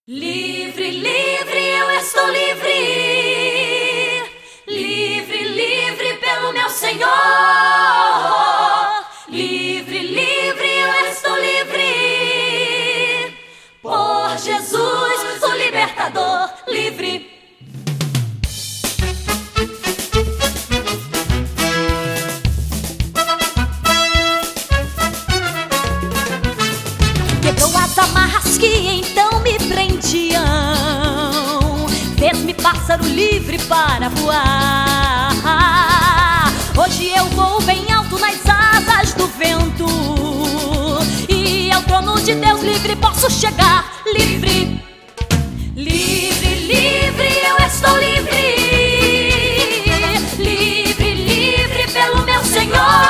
Livre, livre, eu estou livre. Livre, livre pelo meu Senhor. Livre, livre, eu estou livre. Por Jesus, o libertador. Livre. Quebrou as amarras que então me prendiam, fez-me pássaro livre para voar. Hoje eu vou bem alto nas asas do vento, e ao trono de Deus livre posso chegar. Livre, livre, livre, eu estou livre. Livre, livre pelo meu Senhor.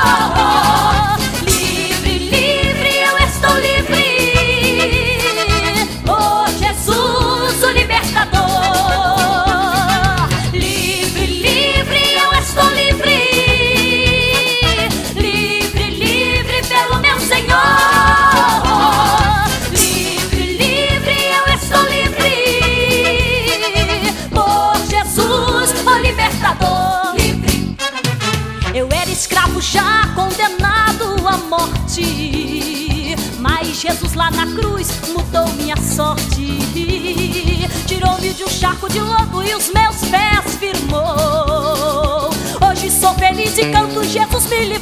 Escravo já condenado à morte, mas Jesus lá na cruz mudou minha sorte. Tirou-me de um charco de lodo e os meus pés firmou. Hoje sou feliz e canto, Jesus me livrou.